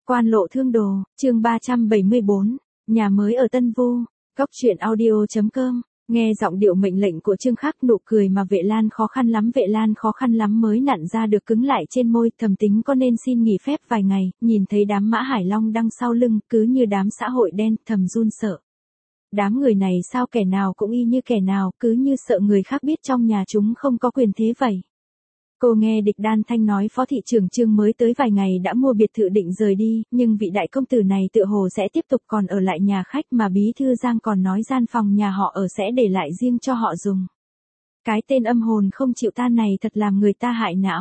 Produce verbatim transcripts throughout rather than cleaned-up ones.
Quan lộ thương đồ, chương ba trăm bảy mươi bốn, nhà mới ở Tân Vu, Cóc truyện audio chấm com. Nghe giọng điệu mệnh lệnh của Trương Khắc, nụ cười mà Vệ Lan khó khăn lắm Vệ Lan khó khăn lắm mới nặn ra được cứng lại trên môi, thầm tính có nên xin nghỉ phép vài ngày, nhìn thấy đám Mã Hải Long đằng sau lưng, cứ như đám xã hội đen, thầm run sợ. Đám người này sao kẻ nào cũng y như kẻ nào, cứ như sợ người khác biết trong nhà chúng không có quyền thế vậy. Cô nghe Địch Đan Thanh nói Phó thị trưởng Trương mới tới vài ngày đã mua biệt thự định rời đi, nhưng vị đại công tử này tựa hồ sẽ tiếp tục còn ở lại nhà khách, mà bí thư Giang còn nói gian phòng nhà họ ở sẽ để lại riêng cho họ dùng. Cái tên âm hồn không chịu tan này thật làm người ta hại não.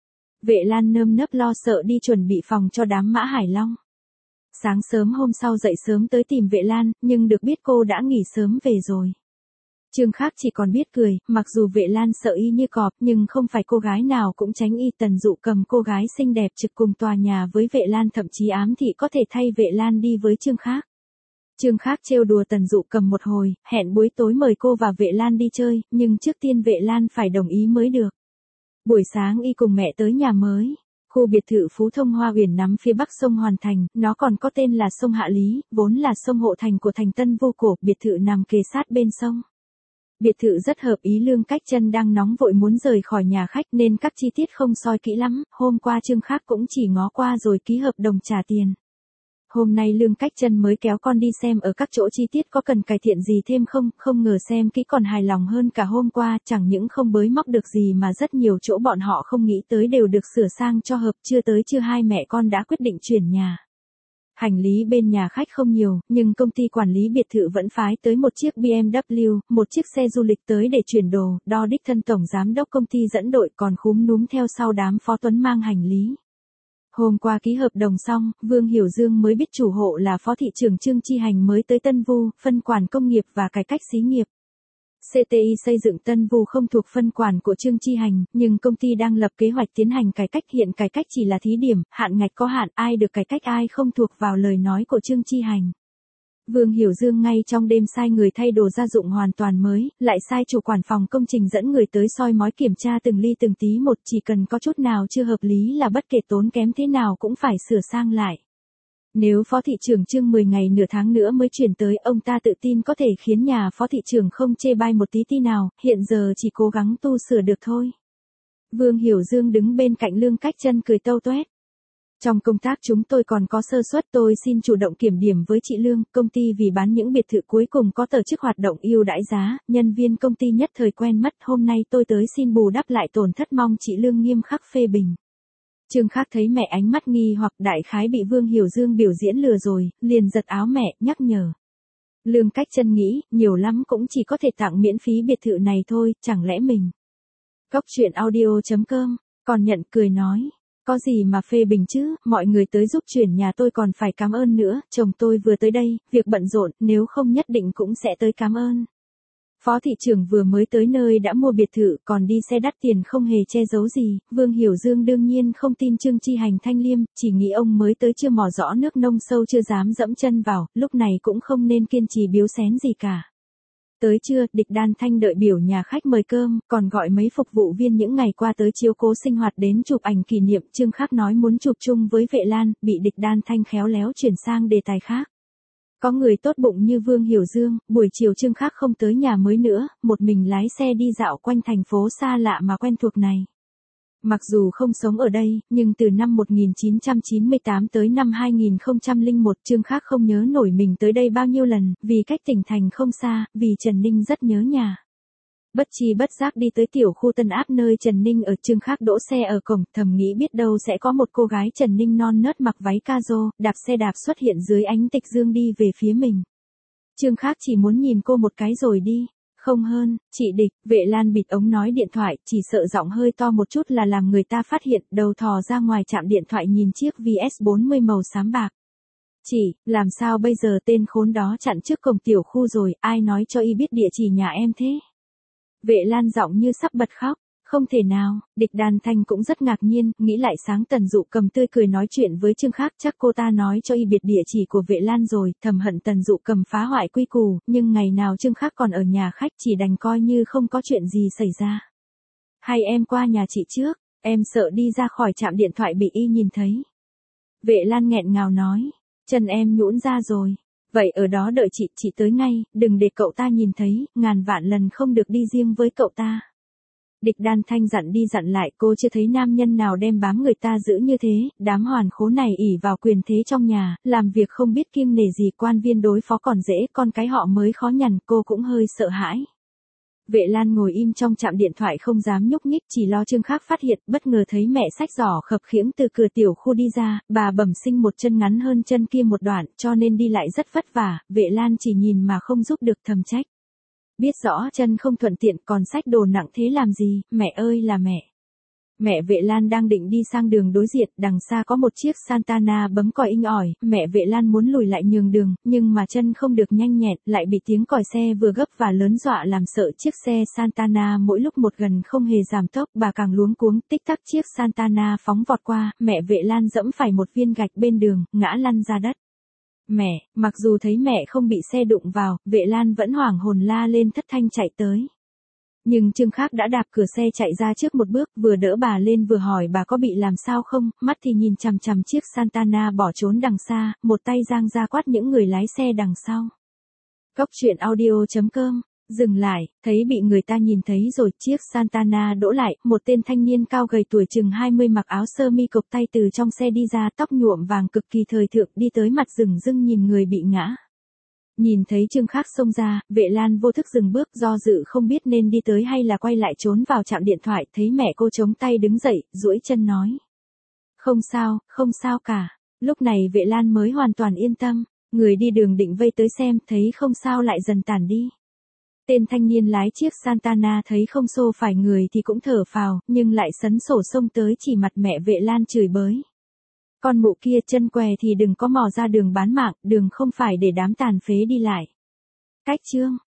Vệ Lan nơm nớp lo sợ đi chuẩn bị phòng cho đám Mã Hải Long. Sáng sớm hôm sau dậy sớm tới tìm Vệ Lan, nhưng được biết cô đã nghỉ sớm về rồi. Trương Khắc chỉ còn biết cười, mặc dù Vệ Lan sợ y như cọp, nhưng không phải cô gái nào cũng tránh y. Tần Dụ Cầm, cô gái xinh đẹp trực cùng tòa nhà với Vệ Lan, thậm chí ám thị có thể thay Vệ Lan đi với Trương Khắc. Trương Khắc trêu đùa Tần Dụ Cầm một hồi, hẹn buổi tối mời cô và Vệ Lan đi chơi, nhưng trước tiên Vệ Lan phải đồng ý mới được. Buổi sáng y cùng mẹ tới nhà mới. Khu biệt thự Phú Thông Hoa Uyển nằm phía bắc sông Hoàn Thành, nó còn có tên là sông Hạ Lý, vốn là sông hộ thành của thành Tân Vu cổ, biệt thự nằm kề sát bên sông. Biệt thự rất hợp ý Lương Cách Chân đang nóng vội muốn rời khỏi nhà khách nên các chi tiết không soi kỹ lắm, hôm qua Trương Khắc cũng chỉ ngó qua rồi ký hợp đồng trả tiền. Hôm nay Lương Cách Chân mới kéo con đi xem ở các chỗ chi tiết có cần cải thiện gì thêm không, không ngờ xem kỹ còn hài lòng hơn cả hôm qua, chẳng những không bới móc được gì mà rất nhiều chỗ bọn họ không nghĩ tới đều được sửa sang cho hợp. Chưa tới trưa hai mẹ con đã quyết định chuyển nhà. Hành lý bên nhà khách không nhiều, nhưng công ty quản lý biệt thự vẫn phái tới một chiếc bê em vê một chiếc xe du lịch tới để chuyển đồ, đo đích thân tổng giám đốc công ty dẫn đội, còn khúm núm theo sau đám Phó Tuấn mang hành lý. Hôm qua ký hợp đồng xong, Vương Hiểu Dương mới biết chủ hộ là Phó thị trưởng Trương Chi Hành mới tới Tân Vu, phân quản công nghiệp và cải cách xí nghiệp. xê tê i xây dựng Tân Vu không thuộc phân quản của Trương Chi Hành, nhưng công ty đang lập kế hoạch tiến hành cải cách. Hiện cải cách chỉ là thí điểm, hạn ngạch có hạn, ai được cải cách ai không thuộc vào lời nói của Trương Chi Hành. Vương Hiểu Dương ngay trong đêm sai người thay đồ gia dụng hoàn toàn mới, lại sai chủ quản phòng công trình dẫn người tới soi mói kiểm tra từng ly từng tí một, chỉ cần có chút nào chưa hợp lý là bất kể tốn kém thế nào cũng phải sửa sang lại. Nếu Phó thị trưởng Trương mười ngày nửa tháng nữa mới chuyển tới, ông ta tự tin có thể khiến nhà Phó thị trưởng không chê bai một tí tí nào, hiện giờ chỉ cố gắng tu sửa được thôi. Vương Hiểu Dương đứng bên cạnh Lương Cách Chân cười tâu toét. Trong công tác chúng tôi còn có sơ suất, tôi xin chủ động kiểm điểm với chị Lương, công ty vì bán những biệt thự cuối cùng có tổ chức hoạt động ưu đãi giá, nhân viên công ty nhất thời quen mất, hôm nay tôi tới xin bù đắp lại tổn thất, mong chị Lương nghiêm khắc phê bình. Trương Khắc thấy mẹ ánh mắt nghi hoặc, đại khái bị Vương Hiểu Dương biểu diễn lừa rồi, liền giật áo mẹ, nhắc nhở. Lương Cách Chân nghĩ, nhiều lắm cũng chỉ có thể tặng miễn phí biệt thự này thôi, chẳng lẽ mình. Cóc truyện audio chấm com, còn nhận cười nói. Có gì mà phê bình chứ, mọi người tới giúp chuyển nhà tôi còn phải cảm ơn nữa, chồng tôi vừa tới đây, việc bận rộn, nếu không nhất định cũng sẽ tới cảm ơn. Phó thị trưởng vừa mới tới nơi đã mua biệt thự, còn đi xe đắt tiền không hề che giấu gì. Vương Hiểu Dương đương nhiên không tin Trương Chi Hành thanh liêm, chỉ nghĩ ông mới tới chưa mò rõ nước nông sâu chưa dám dẫm chân vào, lúc này cũng không nên kiên trì biếu xén gì cả. Tới trưa, Địch Đan Thanh đợi biểu nhà khách mời cơm, còn gọi mấy phục vụ viên những ngày qua tới chiếu cố sinh hoạt đến chụp ảnh kỷ niệm. Trương Khắc nói muốn chụp chung với Vệ Lan, bị Địch Đan Thanh khéo léo chuyển sang đề tài khác. Có người tốt bụng như Vương Hiểu Dương, buổi chiều Trương Khắc không tới nhà mới nữa, một mình lái xe đi dạo quanh thành phố xa lạ mà quen thuộc này. Mặc dù không sống ở đây, nhưng từ năm một nghìn chín trăm chín mươi tám tới năm hai nghìn không trăm lẻ một, Trương Khắc không nhớ nổi mình tới đây bao nhiêu lần, vì cách tỉnh thành không xa, vì Trần Ninh rất nhớ nhà. Bất chi bất giác đi tới tiểu khu Tân Áp nơi Trần Ninh ở, Trương Khắc đỗ xe ở cổng, thầm nghĩ biết đâu sẽ có một cô gái Trần Ninh non nớt mặc váy ca-rô, đạp xe đạp xuất hiện dưới ánh tịch dương đi về phía mình. Trương Khắc chỉ muốn nhìn cô một cái rồi đi. Không hơn, chị Địch. Vệ Lan bịt ống nói điện thoại, chỉ sợ giọng hơi to một chút là làm người ta phát hiện, đầu thò ra ngoài chạm điện thoại nhìn chiếc vê ét bốn mươi màu xám bạc. Chị, làm sao bây giờ, tên khốn đó chặn trước cổng tiểu khu rồi, ai nói cho y biết địa chỉ nhà em thế? Vệ Lan giọng như sắp bật khóc. Không thể nào. Địch Đan Thanh cũng rất ngạc nhiên, nghĩ lại sáng Tần Dụ Cầm tươi cười nói chuyện với Trương Khắc, chắc cô ta nói cho y biệt địa chỉ của Vệ Lan rồi, thầm hận Tần Dụ Cầm phá hoại quy củ, nhưng ngày nào Trương Khắc còn ở nhà khách chỉ đành coi như không có chuyện gì xảy ra. Hay em qua nhà chị trước, em sợ đi ra khỏi trạm điện thoại bị y nhìn thấy. Vệ Lan nghẹn ngào nói, chân em nhũn ra rồi. Vậy ở đó đợi chị, chị tới ngay, đừng để cậu ta nhìn thấy, ngàn vạn lần không được đi riêng với cậu ta. Địch Đan Thanh dặn đi dặn lại, cô chưa thấy nam nhân nào đem bám người ta giữ như thế, đám hoàn khố này ỷ vào quyền thế trong nhà, làm việc không biết kiêng nể gì, quan viên đối phó còn dễ, con cái họ mới khó nhằn, cô cũng hơi sợ hãi. Vệ Lan ngồi im trong trạm điện thoại không dám nhúc nhích, chỉ lo Trương Khắc phát hiện, bất ngờ thấy mẹ xách giỏ khập khiễng từ cửa tiểu khu đi ra, bà bẩm sinh một chân ngắn hơn chân kia một đoạn, cho nên đi lại rất vất vả, Vệ Lan chỉ nhìn mà không giúp được, thầm trách. Biết rõ chân không thuận tiện còn xách đồ nặng thế làm gì, mẹ ơi là mẹ. Mẹ Vệ Lan đang định đi sang đường đối diện, đằng xa có một chiếc Santana bấm còi inh ỏi, mẹ Vệ Lan muốn lùi lại nhường đường, nhưng mà chân không được nhanh nhẹn, lại bị tiếng còi xe vừa gấp và lớn dọa làm sợ. Chiếc xe Santana mỗi lúc một gần không hề giảm tốc, bà càng luống cuống, tích tắc chiếc Santana phóng vọt qua, mẹ Vệ Lan dẫm phải một viên gạch bên đường, ngã lăn ra đất. Mẹ, mặc dù thấy mẹ không bị xe đụng vào, Vệ Lan vẫn hoảng hồn la lên thất thanh chạy tới. Nhưng Trương Khắc đã đạp cửa xe chạy ra trước một bước, vừa đỡ bà lên vừa hỏi bà có bị làm sao không, mắt thì nhìn chằm chằm chiếc Santana bỏ trốn đằng xa, một tay giang ra quát những người lái xe đằng sau. Cốc truyện audio chấm com, dừng lại, thấy bị người ta nhìn thấy rồi, chiếc Santana đỗ lại, một tên thanh niên cao gầy tuổi chừng hai mươi mặc áo sơ mi cộc tay từ trong xe đi ra, tóc nhuộm vàng cực kỳ thời thượng, đi tới mặt dửng dưng nhìn người bị ngã. Nhìn thấy Trương Khắc xông ra, Vệ Lan vô thức dừng bước, do dự không biết nên đi tới hay là quay lại trốn vào trạm điện thoại, thấy mẹ cô chống tay đứng dậy, duỗi chân nói. Không sao, không sao cả. Lúc này Vệ Lan mới hoàn toàn yên tâm, người đi đường định vây tới xem, thấy không sao lại dần tản đi. Tên thanh niên lái chiếc Santana thấy không xô phải người thì cũng thở phào, nhưng lại sấn sổ xông tới chỉ mặt mẹ Vệ Lan chửi bới. Con mụ kia chân què thì đừng có mò ra đường bán mạng, đường không phải để đám tàn phế đi lại. Cách chương